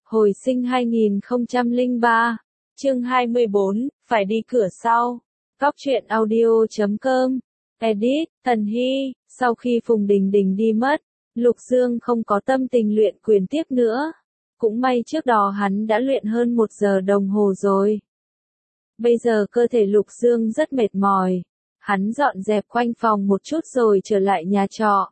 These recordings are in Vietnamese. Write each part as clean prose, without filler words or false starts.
Hồi sinh 2003, chương 24, phải đi cửa sau. Góc truyện audio.com. Edit, Thần Hy. Sau khi Phùng Đình Đình đi mất, Lục Dương không có tâm tình luyện quyền tiếp nữa. Cũng may trước đó hắn đã luyện hơn 1 giờ đồng hồ rồi. Bây giờ cơ thể Lục Dương rất mệt mỏi. Hắn dọn dẹp quanh phòng một chút rồi trở lại nhà trọ.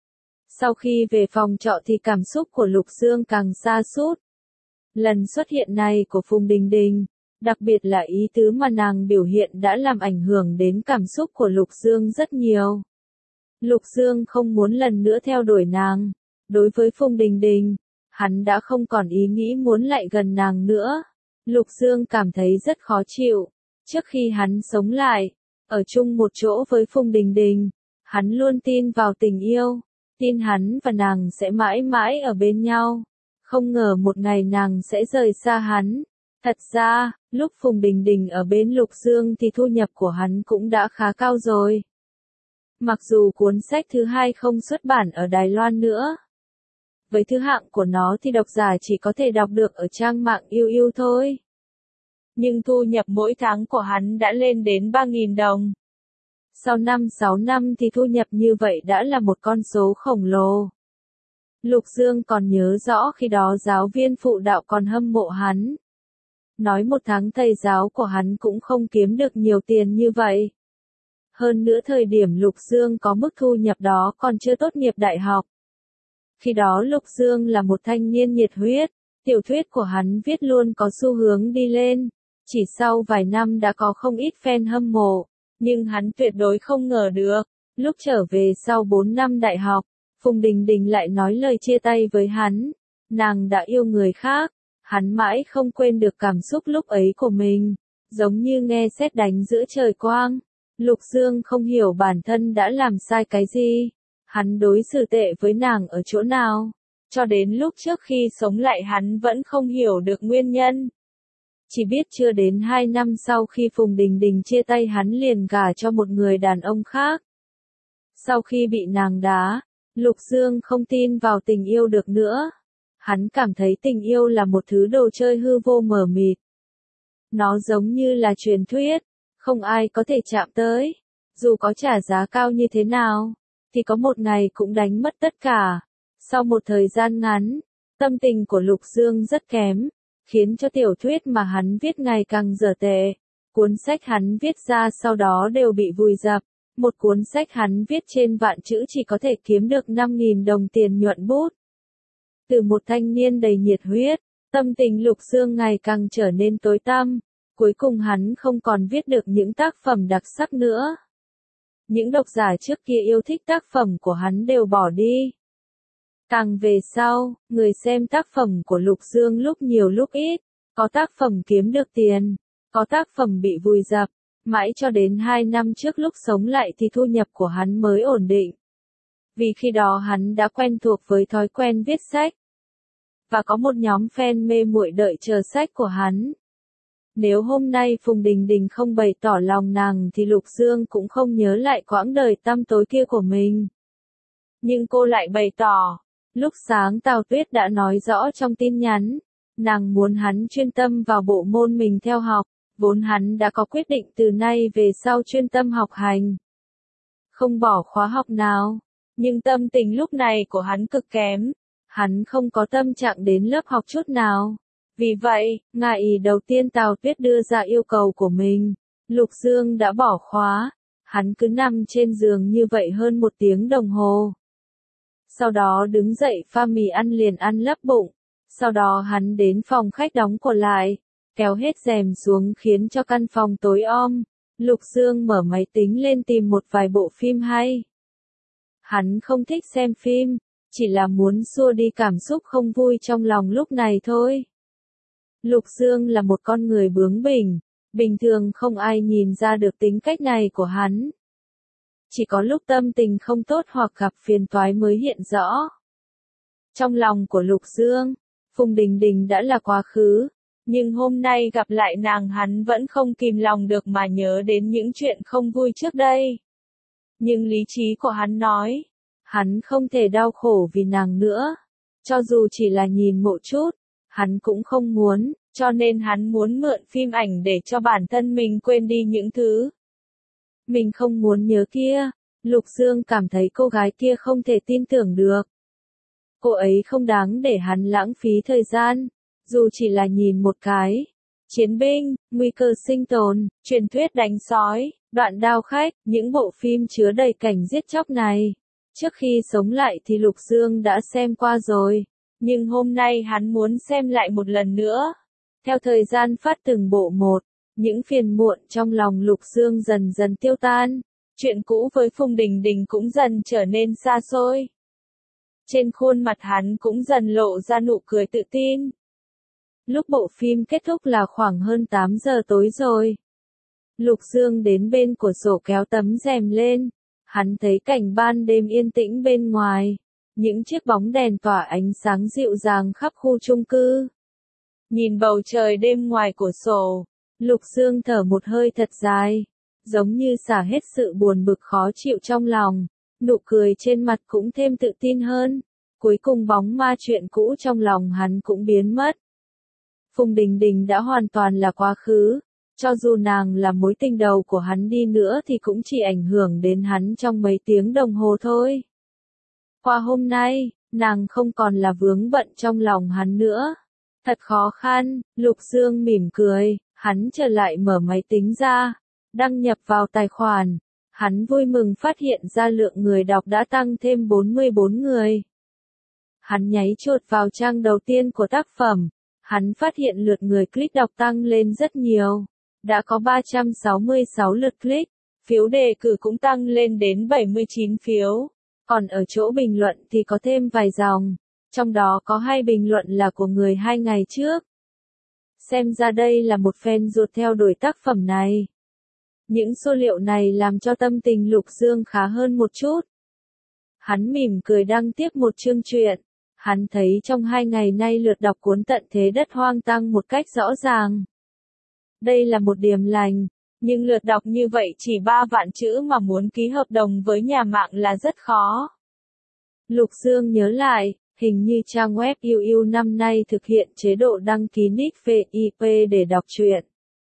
Sau khi về phòng trọ thì cảm xúc của Lục Dương càng sa sút. Lần xuất hiện này của Phùng Đình Đình, đặc biệt là ý tứ mà nàng biểu hiện đã làm ảnh hưởng đến cảm xúc của Lục Dương rất nhiều. Lục Dương không muốn lần nữa theo đuổi nàng. Đối với Phùng Đình Đình, hắn đã không còn ý nghĩ muốn lại gần nàng nữa. Lục Dương cảm thấy rất khó chịu. Trước khi hắn sống lại, ở chung một chỗ với Phùng Đình Đình, hắn luôn tin vào tình yêu, tin hắn và nàng sẽ mãi mãi ở bên nhau. Không ngờ một ngày nàng sẽ rời xa hắn. Thật ra, lúc Phùng Đình Đình ở bên Lục Dương thì thu nhập của hắn cũng đã khá cao rồi. Mặc dù cuốn sách thứ 2 không xuất bản ở Đài Loan nữa. Với thứ hạng của nó thì độc giả chỉ có thể đọc được ở trang mạng yêu yêu thôi. Nhưng thu nhập mỗi tháng của hắn đã lên đến 3.000 đồng. Sau 5-6 năm thì thu nhập như vậy đã là một con số khổng lồ. Lục Dương còn nhớ rõ khi đó giáo viên phụ đạo còn hâm mộ hắn. Nói một tháng thầy giáo của hắn cũng không kiếm được nhiều tiền như vậy. Hơn nữa thời điểm Lục Dương có mức thu nhập đó còn chưa tốt nghiệp đại học. Khi đó Lục Dương là một thanh niên nhiệt huyết, tiểu thuyết của hắn viết luôn có xu hướng đi lên. Chỉ sau vài năm đã có không ít fan hâm mộ, nhưng hắn tuyệt đối không ngờ được, lúc trở về sau 4 năm đại học, Phùng Đình Đình lại nói lời chia tay với hắn. Nàng đã yêu người khác, hắn mãi không quên được cảm xúc lúc ấy của mình, giống như nghe sét đánh giữa trời quang. Lục Dương không hiểu bản thân đã làm sai cái gì, hắn đối xử tệ với nàng ở chỗ nào, cho đến lúc trước khi sống lại hắn vẫn không hiểu được nguyên nhân. Chỉ biết chưa đến 2 năm sau khi Phùng Đình Đình chia tay hắn liền gả cho một người đàn ông khác. Sau khi bị nàng đá, Lục Dương không tin vào tình yêu được nữa. Hắn cảm thấy tình yêu là một thứ đồ chơi hư vô mờ mịt. Nó giống như là truyền thuyết, không ai có thể chạm tới. Dù có trả giá cao như thế nào, thì có một ngày cũng đánh mất tất cả. Sau một thời gian ngắn, tâm tình của Lục Dương rất kém, khiến cho tiểu thuyết mà hắn viết ngày càng dở tệ. Cuốn sách hắn viết ra sau đó đều bị vùi dập. Một cuốn sách hắn viết trên vạn chữ chỉ có thể kiếm được 5.000 đồng tiền nhuận bút. Từ một thanh niên đầy nhiệt huyết, tâm tình Lục Dương ngày càng trở nên tối tăm. Cuối cùng hắn không còn viết được những tác phẩm đặc sắc nữa. Những độc giả trước kia yêu thích tác phẩm của hắn đều bỏ đi. Càng về sau, người xem tác phẩm của Lục Dương lúc nhiều lúc ít, có tác phẩm kiếm được tiền, có tác phẩm bị vùi dập, mãi cho đến 2 năm trước lúc sống lại thì thu nhập của hắn mới ổn định. Vì khi đó hắn đã quen thuộc với thói quen viết sách, và có một nhóm fan mê muội đợi chờ sách của hắn. Nếu hôm nay Phùng Đình Đình không bày tỏ lòng nàng thì Lục Dương cũng không nhớ lại quãng đời tăm tối kia của mình. Nhưng cô lại bày tỏ. Lúc sáng Tào Tuyết đã nói rõ trong tin nhắn, nàng muốn hắn chuyên tâm vào bộ môn mình theo học, vốn hắn đã có quyết định từ nay về sau chuyên tâm học hành. Không bỏ khóa học nào, nhưng tâm tình lúc này của hắn cực kém, hắn không có tâm trạng đến lớp học chút nào. Vì vậy, ngày đầu tiên Tào Tuyết đưa ra yêu cầu của mình, Lục Dương đã bỏ khóa, hắn cứ nằm trên giường như vậy hơn 1 tiếng đồng hồ. Sau đó đứng dậy pha mì ăn liền ăn lấp bụng. Sau đó hắn đến phòng khách đóng cửa lại, kéo hết rèm xuống khiến cho căn phòng tối om. Lục Dương mở máy tính lên tìm một vài bộ phim hay. Hắn không thích xem phim, chỉ là muốn xua đi cảm xúc không vui trong lòng lúc này thôi. Lục Dương là một con người bướng bỉnh, bình thường không ai nhìn ra được tính cách này của hắn. Chỉ có lúc tâm tình không tốt hoặc gặp phiền toái mới hiện rõ. Trong lòng của Lục Dương, Phùng Đình Đình đã là quá khứ, nhưng hôm nay gặp lại nàng hắn vẫn không kìm lòng được mà nhớ đến những chuyện không vui trước đây. Nhưng lý trí của hắn nói, hắn không thể đau khổ vì nàng nữa. Cho dù chỉ là nhìn một chút, Hắn cũng không muốn, cho nên hắn muốn mượn phim ảnh để cho bản thân mình quên đi những thứ mình không muốn nhớ kia. Lục Dương cảm thấy cô gái kia không thể tin tưởng được. Cô ấy không đáng để hắn lãng phí thời gian, dù chỉ là nhìn một cái. Chiến binh, nguy cơ sinh tồn, truyền thuyết đánh sói, đoạn đao khách, những bộ phim chứa đầy cảnh giết chóc này. Trước khi sống lại thì Lục Dương đã xem qua rồi, nhưng hôm nay hắn muốn xem lại một lần nữa. Theo thời gian phát từng bộ một, những phiền muộn trong lòng Lục Dương dần dần tiêu tan. Chuyện cũ với Phùng Đình Đình cũng dần trở nên xa xôi. Trên khuôn mặt hắn cũng dần lộ ra nụ cười tự tin. Lúc bộ phim kết thúc là khoảng hơn 8 giờ tối rồi. Lục Dương đến bên cửa sổ kéo tấm rèm lên. Hắn thấy cảnh ban đêm yên tĩnh bên ngoài. Những chiếc bóng đèn tỏa ánh sáng dịu dàng khắp khu chung cư. Nhìn bầu trời đêm ngoài cửa sổ, Lục Dương thở một hơi thật dài, giống như xả hết sự buồn bực khó chịu trong lòng. Nụ cười trên mặt cũng thêm tự tin hơn. Cuối cùng bóng ma chuyện cũ trong lòng hắn cũng biến mất. Phùng Đình Đình đã hoàn toàn là quá khứ. Cho dù nàng là mối tình đầu của hắn đi nữa thì cũng chỉ ảnh hưởng đến hắn trong mấy tiếng đồng hồ thôi. Qua hôm nay, nàng không còn là vướng bận trong lòng hắn nữa. Thật khó khăn, Lục Dương mỉm cười, hắn trở lại mở máy tính ra, đăng nhập vào tài khoản. Hắn vui mừng phát hiện ra lượng người đọc đã tăng thêm 44 người. Hắn nháy chuột vào trang đầu tiên của tác phẩm. Hắn phát hiện lượt người click đọc tăng lên rất nhiều. Đã có 366 lượt click. Phiếu đề cử cũng tăng lên đến 79 phiếu. Còn ở chỗ bình luận thì có thêm vài dòng. Trong đó có 2 bình luận là của người 2 ngày trước. Xem ra đây là một fan ruột theo đuổi tác phẩm này. Những số liệu này làm cho tâm tình Lục Dương khá hơn một chút. Hắn mỉm cười đăng tiếp một chương truyện. Hắn thấy trong 2 ngày nay lượt đọc cuốn Tận Thế Đất Hoang tăng một cách rõ ràng. Đây là một điểm lành, nhưng lượt đọc như vậy chỉ 3 vạn chữ mà muốn ký hợp đồng với nhà mạng là rất khó. Lục Dương nhớ lại, hình như trang web UU năm nay thực hiện chế độ đăng ký nick VIP để đọc truyện.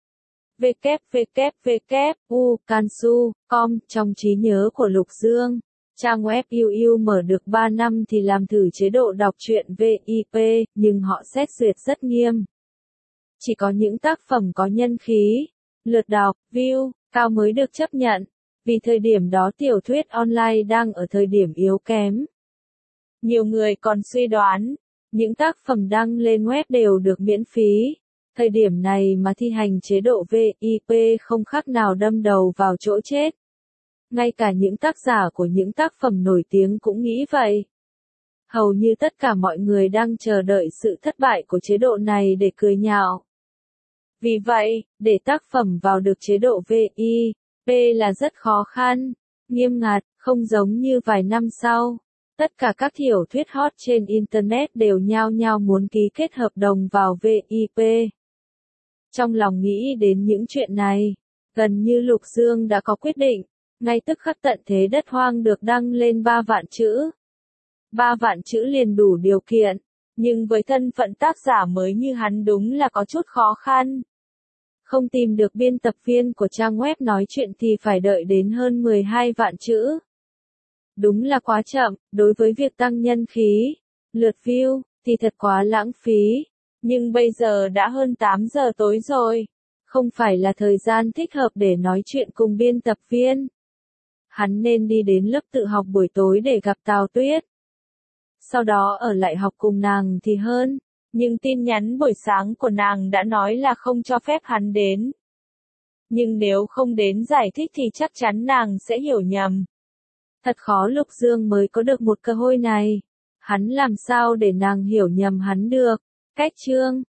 www.ukansu.com trong trí nhớ của Lục Dương. Trang web UU mở được 3 năm thì làm thử chế độ đọc truyện VIP, nhưng họ xét duyệt rất nghiêm. Chỉ có những tác phẩm có nhân khí, lượt đọc, view, cao mới được chấp nhận. Vì thời điểm đó tiểu thuyết online đang ở thời điểm yếu kém. Nhiều người còn suy đoán, những tác phẩm đăng lên web đều được miễn phí. Thời điểm này mà thi hành chế độ VIP không khác nào đâm đầu vào chỗ chết. Ngay cả những tác giả của những tác phẩm nổi tiếng cũng nghĩ vậy. Hầu như tất cả mọi người đang chờ đợi sự thất bại của chế độ này để cười nhạo. Vì vậy, để tác phẩm vào được chế độ VIP là rất khó khăn, nghiêm ngặt, không giống như vài năm sau. Tất cả các tiểu thuyết hot trên Internet đều nhao nhao muốn ký kết hợp đồng vào VIP. Trong lòng nghĩ đến những chuyện này, gần như Lục Dương đã có quyết định. Ngay tức khắc Tận Thế Đất Hoang được đăng lên 3 vạn chữ. 3 vạn chữ liền đủ điều kiện, nhưng với thân phận tác giả mới như hắn đúng là có chút khó khăn. Không tìm được biên tập viên của trang web nói chuyện thì phải đợi đến hơn 12 vạn chữ. Đúng là quá chậm, đối với việc tăng nhân khí, lượt view, thì thật quá lãng phí. Nhưng bây giờ đã hơn 8 giờ tối rồi. Không phải là thời gian thích hợp để nói chuyện cùng biên tập viên. Hắn nên đi đến lớp tự học buổi tối để gặp Tào Tuyết. Sau đó ở lại học cùng nàng thì hơn. Nhưng tin nhắn buổi sáng của nàng đã nói là không cho phép hắn đến. Nhưng nếu không đến giải thích thì chắc chắn nàng sẽ hiểu nhầm. Thật khó Lục Dương mới có được một cơ hội này. Hắn làm sao để nàng hiểu nhầm hắn được. Cách chương